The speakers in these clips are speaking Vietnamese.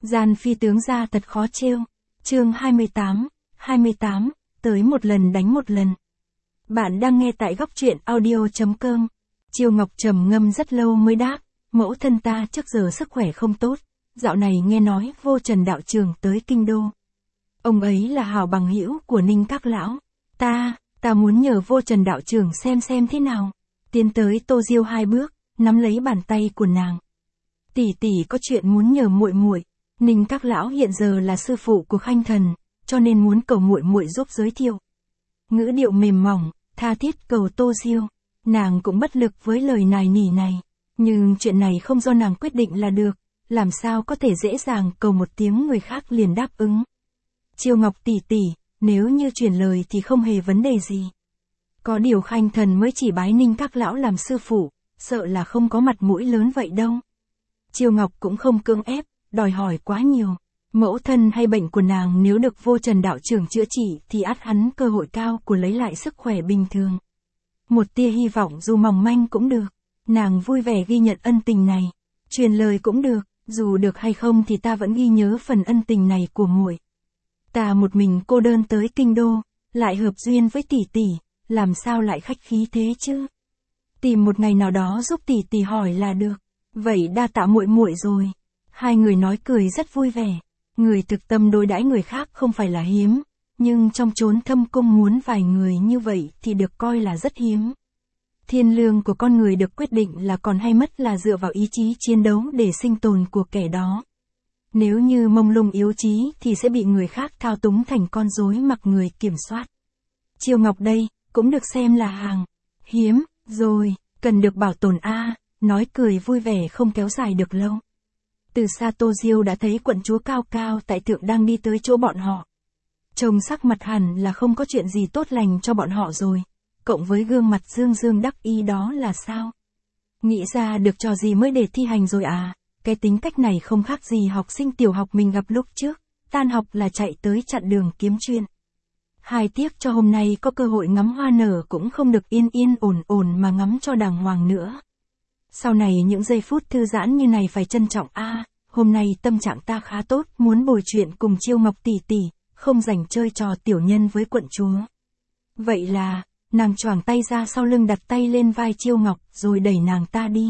Gian phi tướng gia thật khó trêu. Chương 28, tới một lần đánh một lần. Bạn đang nghe tại góc truyện audio.com. Chiêu Ngọc trầm ngâm rất lâu mới đáp, mẫu thân ta trước giờ sức khỏe không tốt, dạo này nghe nói Vô Trần đạo trưởng tới kinh đô. Ông ấy là hảo bằng hữu của Ninh các lão. Ta muốn nhờ Vô Trần đạo trưởng xem thế nào. Tiến tới Tô Diêu 2 bước, nắm lấy bàn tay của nàng. Tỷ có chuyện muốn nhờ muội. Ninh các lão hiện giờ là sư phụ của Khanh Thần, cho nên muốn cầu muội giúp giới thiệu. Ngữ điệu mềm mỏng, tha thiết cầu Tô Diêu. Nàng cũng bất lực với lời nài nỉ này, nhưng chuyện này không do nàng quyết định là được, làm sao có thể dễ dàng cầu một tiếng người khác liền đáp ứng. Chiêu Ngọc tỷ, nếu như truyền lời thì không hề vấn đề gì. Có điều Khanh Thần mới chỉ bái Ninh các lão làm sư phụ, sợ là không có mặt mũi lớn vậy đâu. Chiêu Ngọc cũng không cưỡng ép, đòi hỏi quá nhiều. Mẫu thân hay bệnh của nàng nếu được Vô Trần đạo trưởng chữa trị thì ắt hắn cơ hội cao của lấy lại sức khỏe bình thường. Một tia hy vọng dù mỏng manh cũng được. Nàng vui vẻ ghi nhận ân tình này. Truyền lời cũng được, dù được hay không thì ta vẫn ghi nhớ phần ân tình này của muội. Ta một mình cô đơn tới kinh đô, lại hợp duyên với tỷ, làm sao lại khách khí thế chứ? Tìm một ngày nào đó giúp tỷ hỏi là được. Vậy đa tạ muội rồi. Hai người nói cười rất vui vẻ. Người thực tâm đối đãi người khác không phải là hiếm, nhưng trong chốn thâm cung muốn vài người như vậy thì được coi là rất hiếm. Thiên lương của con người được quyết định là còn hay mất là dựa vào ý chí chiến đấu để sinh tồn của kẻ đó. Nếu như mông lung yếu chí thì sẽ bị người khác thao túng thành con rối mặc người kiểm soát. Chiêu Ngọc đây, cũng được xem là hàng hiếm, rồi, cần được bảo tồn nói cười vui vẻ không kéo dài được lâu. Từ xa Tô Diêu đã thấy quận chúa cao tại thượng đang đi tới chỗ bọn họ. Trông sắc mặt hẳn là không có chuyện gì tốt lành cho bọn họ rồi, cộng với gương mặt dương đắc ý đó là sao? Nghĩ ra được trò gì mới để thi hành rồi à? Cái tính cách này không khác gì học sinh tiểu học mình gặp lúc trước, tan học là chạy tới chặn đường kiếm chuyện. Hai tiếc cho hôm nay có cơ hội ngắm hoa nở cũng không được yên ổn mà ngắm cho đàng hoàng nữa. Sau này những giây phút thư giãn như này phải trân trọng hôm nay tâm trạng ta khá tốt, muốn bồi chuyện cùng Chiêu Ngọc tỷ, không rảnh chơi trò tiểu nhân với quận chúa. Vậy là, nàng choàng tay ra sau lưng đặt tay lên vai Chiêu Ngọc rồi đẩy nàng ta đi.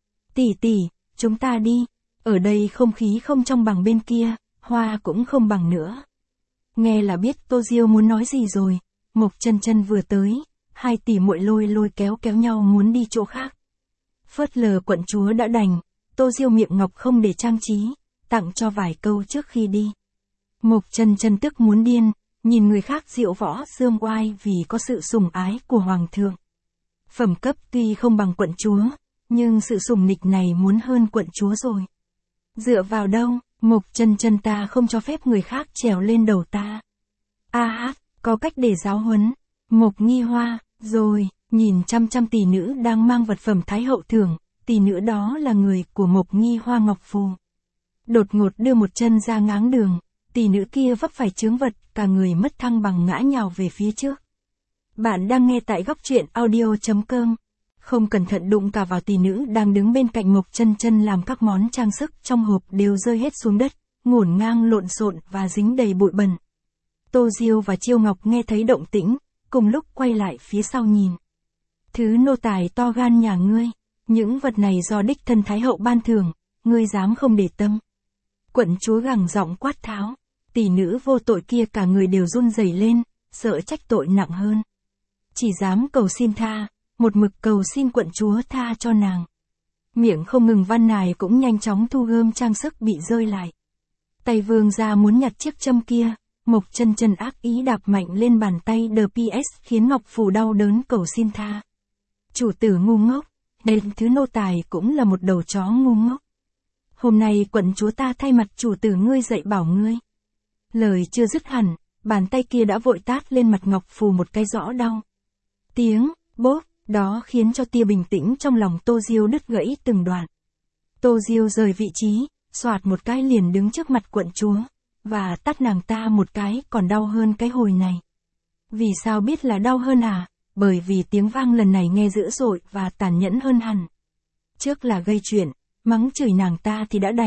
Tỷ, chúng ta đi, ở đây không khí không trong bằng bên kia, hoa cũng không bằng nữa. Nghe là biết Tô Diêu muốn nói gì rồi, Mộc Chân vừa tới, hai tỷ muội lôi kéo nhau muốn đi chỗ khác. Phớt lờ quận chúa đã đành, Tô Diêu miệng ngọc không để trang trí, tặng cho vài câu trước khi đi. Mộc Chân tức muốn điên, nhìn người khác diệu võ dương oai vì có sự sủng ái của hoàng thượng. Phẩm cấp tuy không bằng quận chúa, nhưng sự sủng nịch này muốn hơn quận chúa rồi. Dựa vào đâu, Mộc Chân ta không cho phép người khác trèo lên đầu ta. Có cách để giáo huấn. Mộc Nghi Hoa, rồi, nhìn chăm tỷ nữ đang mang vật phẩm thái hậu thưởng, tỷ nữ đó là người của Mộc Nghi Hoa Ngọc Phù. Đột ngột đưa một chân ra ngáng đường, tỷ nữ kia vấp phải chướng vật, cả người mất thăng bằng ngã nhào về phía trước. Bạn đang nghe tại góc truyện audio.com. Không cẩn thận đụng cả vào tỷ nữ đang đứng bên cạnh Mộc Chân làm các món trang sức trong hộp đều rơi hết xuống đất, ngổn ngang lộn xộn và dính đầy bụi bẩn. Tô Diêu và Chiêu Ngọc nghe thấy động tĩnh, cùng lúc quay lại phía sau nhìn. Thứ nô tài to gan nhà ngươi, những vật này do đích thân thái hậu ban thưởng, ngươi dám không để tâm? Quận chúa gằn giọng quát tháo, tỷ nữ vô tội kia cả người đều run rẩy lên, sợ trách tội nặng hơn. Chỉ dám cầu xin tha, một mực cầu xin quận chúa tha cho nàng. Miệng không ngừng van nài cũng nhanh chóng thu gom trang sức bị rơi lại. Tay vươn ra muốn nhặt chiếc châm kia, Mộc Chân ác ý đạp mạnh lên bàn tay DPS khiến Ngọc Phù đau đớn cầu xin tha. Chủ tử ngu ngốc, đến thứ nô tài cũng là một đầu chó ngu ngốc. Hôm nay quận chúa ta thay mặt chủ tử ngươi dạy bảo ngươi. Lời chưa dứt hẳn, bàn tay kia đã vội tát lên mặt Ngọc Phù một cái rõ đau. Tiếng bốp đó khiến cho tia bình tĩnh trong lòng Tô Diêu đứt gãy từng đoạn. Tô Diêu rời vị trí, xoạt một cái liền đứng trước mặt quận chúa, và tát nàng ta một cái còn đau hơn cái hồi này. Vì sao biết là đau hơn à? Bởi vì tiếng vang lần này nghe dữ dội và tàn nhẫn hơn hẳn. Trước là gây chuyện, mắng chửi nàng ta thì đã đành,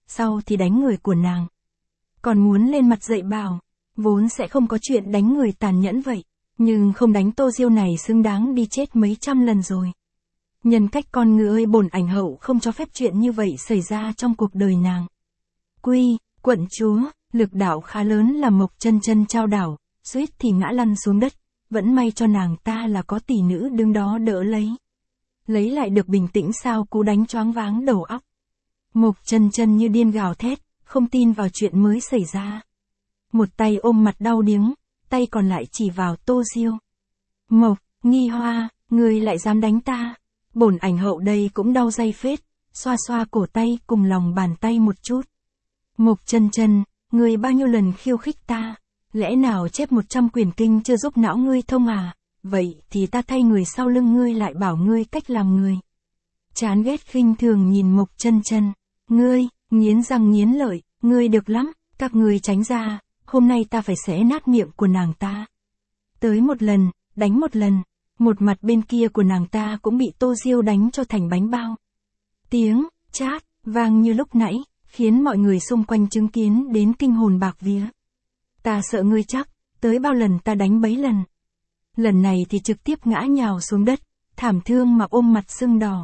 sau thì đánh người của nàng. Còn muốn lên mặt dạy bảo, vốn sẽ không có chuyện đánh người tàn nhẫn vậy, nhưng không đánh Tô Diêu này xứng đáng đi chết mấy trăm lần rồi. Nhân cách con người bổn ảnh hậu không cho phép chuyện như vậy xảy ra trong cuộc đời nàng. Quy, quận chúa, lực đạo khá lớn là Mộc Chân Chân trao đảo, suýt thì ngã lăn xuống đất, vẫn may cho nàng ta là có tỷ nữ đứng đó đỡ lấy. Lấy lại được bình tĩnh sau cú đánh choáng váng đầu óc. Mộc Chân Chân như điên gào thét, không tin vào chuyện mới xảy ra. Một tay ôm mặt đau điếng, tay còn lại chỉ vào Tô Diêu. Mộc, Nghi Hoa, ngươi lại dám đánh ta. Bổn ảnh hậu đây cũng đau day phết, xoa xoa cổ tay cùng lòng bàn tay một chút. Mộc Chân Chân, ngươi bao nhiêu lần khiêu khích ta, lẽ nào chép 100 quyển kinh chưa giúp não ngươi thông à, vậy thì ta thay người sau lưng ngươi lại bảo ngươi cách làm người. Chán ghét khinh thường nhìn Mộc Chân Chân, ngươi, nghiến răng nghiến lợi, ngươi được lắm, các ngươi tránh ra, hôm nay ta phải xé nát miệng của nàng ta. Tới một lần, đánh một lần, một mặt bên kia của nàng ta cũng bị Tô Diêu đánh cho thành bánh bao. Tiếng chát vang như lúc nãy, khiến mọi người xung quanh chứng kiến đến kinh hồn bạc vía. Ta sợ ngươi chắc, tới bao lần ta đánh bấy lần. Lần này thì trực tiếp ngã nhào xuống đất, thảm thương mà ôm mặt sưng đỏ.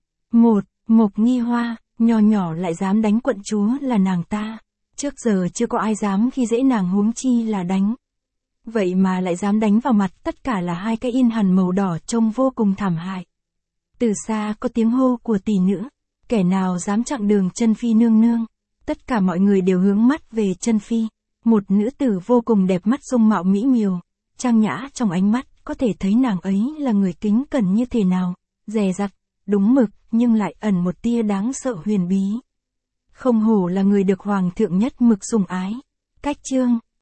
Mộc Nghi Hoa, nhỏ nhỏ lại dám đánh quận chúa là nàng ta. Trước giờ chưa có ai dám khi dễ nàng huống chi là đánh. Vậy mà lại dám đánh vào mặt, tất cả là hai cái in hằn màu đỏ trông vô cùng thảm hại. Từ xa có tiếng hô của tỷ nữ, kẻ nào dám chặn đường Chân Phi nương nương. Tất cả mọi người đều hướng mắt về Chân Phi, một nữ tử vô cùng đẹp mắt dung mạo mỹ miều, trang nhã trong ánh mắt, có thể thấy nàng ấy là người kính cẩn như thế nào, dè dặt, đúng mực, nhưng lại ẩn một tia đáng sợ huyền bí. Không hổ là người được hoàng thượng nhất mực sủng ái. Cách chương